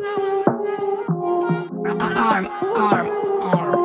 Arm, arm, arm.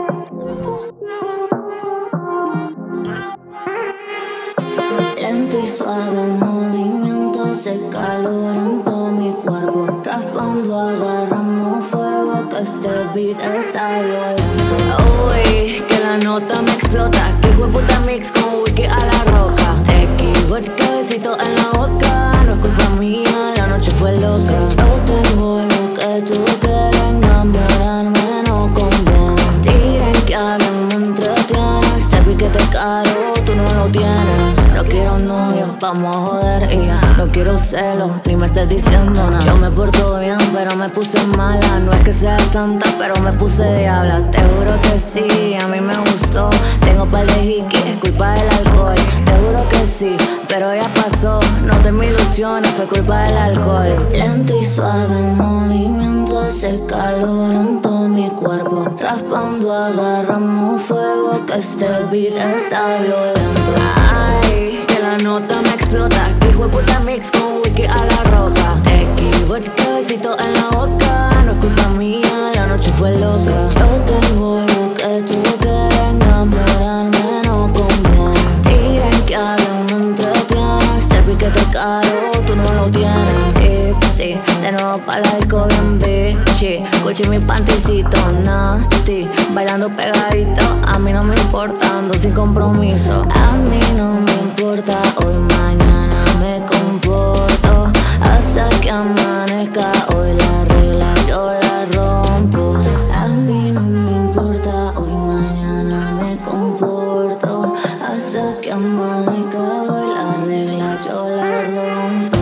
Lento y suave el movimiento hace calor en todo mi cuerpo. Raspando agarramos fuego, que este beat está violento. Uy, que la nota me explota. Que hijo de puta mix con wiki a la roca. Tequi, vodka, besito en la boca. No es culpa mía, la noche fue loca. Yo tengo lo que tú quieres, enamorarme no conviene. Tiren que hablan, me entretienes. Te piquete caro, tú no lo tienes. No quiero novio, vamos a joder y ya. No quiero celos, ni me estés diciendo nada. Yo me porto bien, pero me puse mala. No es que sea santa, pero me puse diabla. Te juro que sí, a mí me gustó. Tengo par de hiki, es culpa del alcohol. Te juro que sí, pero ya pasó. No te me ilusiones, fue culpa del alcohol. Lento y suave el movimiento hace calor en todo mi cuerpo. Raspando agarramos fuego, que este beat está violento. Ay, que la nota me explota. Que hijo de puta mix con wiki a la roca. Tequi, vodka, besito en la boca. No es culpa mía, la noche fue loca. Yo tengo lo que tú quieres, enamorarme no conviene. Tiren que hablan, me entretienes. Te piquete caro, tú no lo tienes. Tipsy, de nuevo pa' la disco bien bitchy. Gucci mi panticito nasty. Bailando pegadito, a mí no me importa, ando sin compromiso. A mí no me importa, hoy mañana me comporto. Hasta que amanezca, hoy la regla yo la rompo. A mí no me importa, hoy mañana me comporto. Hasta que amanezca, hoy la regla yo la rompo.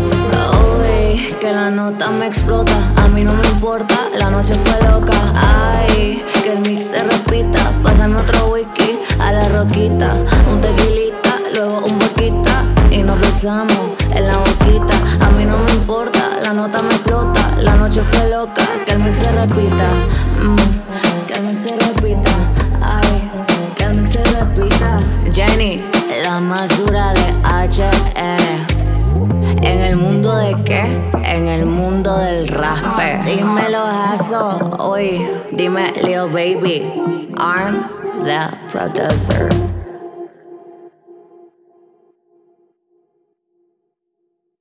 Uy, que la nota me explota, a mí no me importa, la noche fue loca. Ay, que el mix se repita, pásame otro whisky a la roquita. Un tequilita, luego un boquita y nos besamos en la boquita. A mí no me importa, la nota me explota, la noche fue loca. Que el mix se repita, que el mix se repita. Ay, que el mix se repita. Jenny, la más dura de HN. ¿En el mundo de qué? En el mundo del raspe. Dímelo, Hazo. Oye, dime, Lil Baby. Arm, the producer.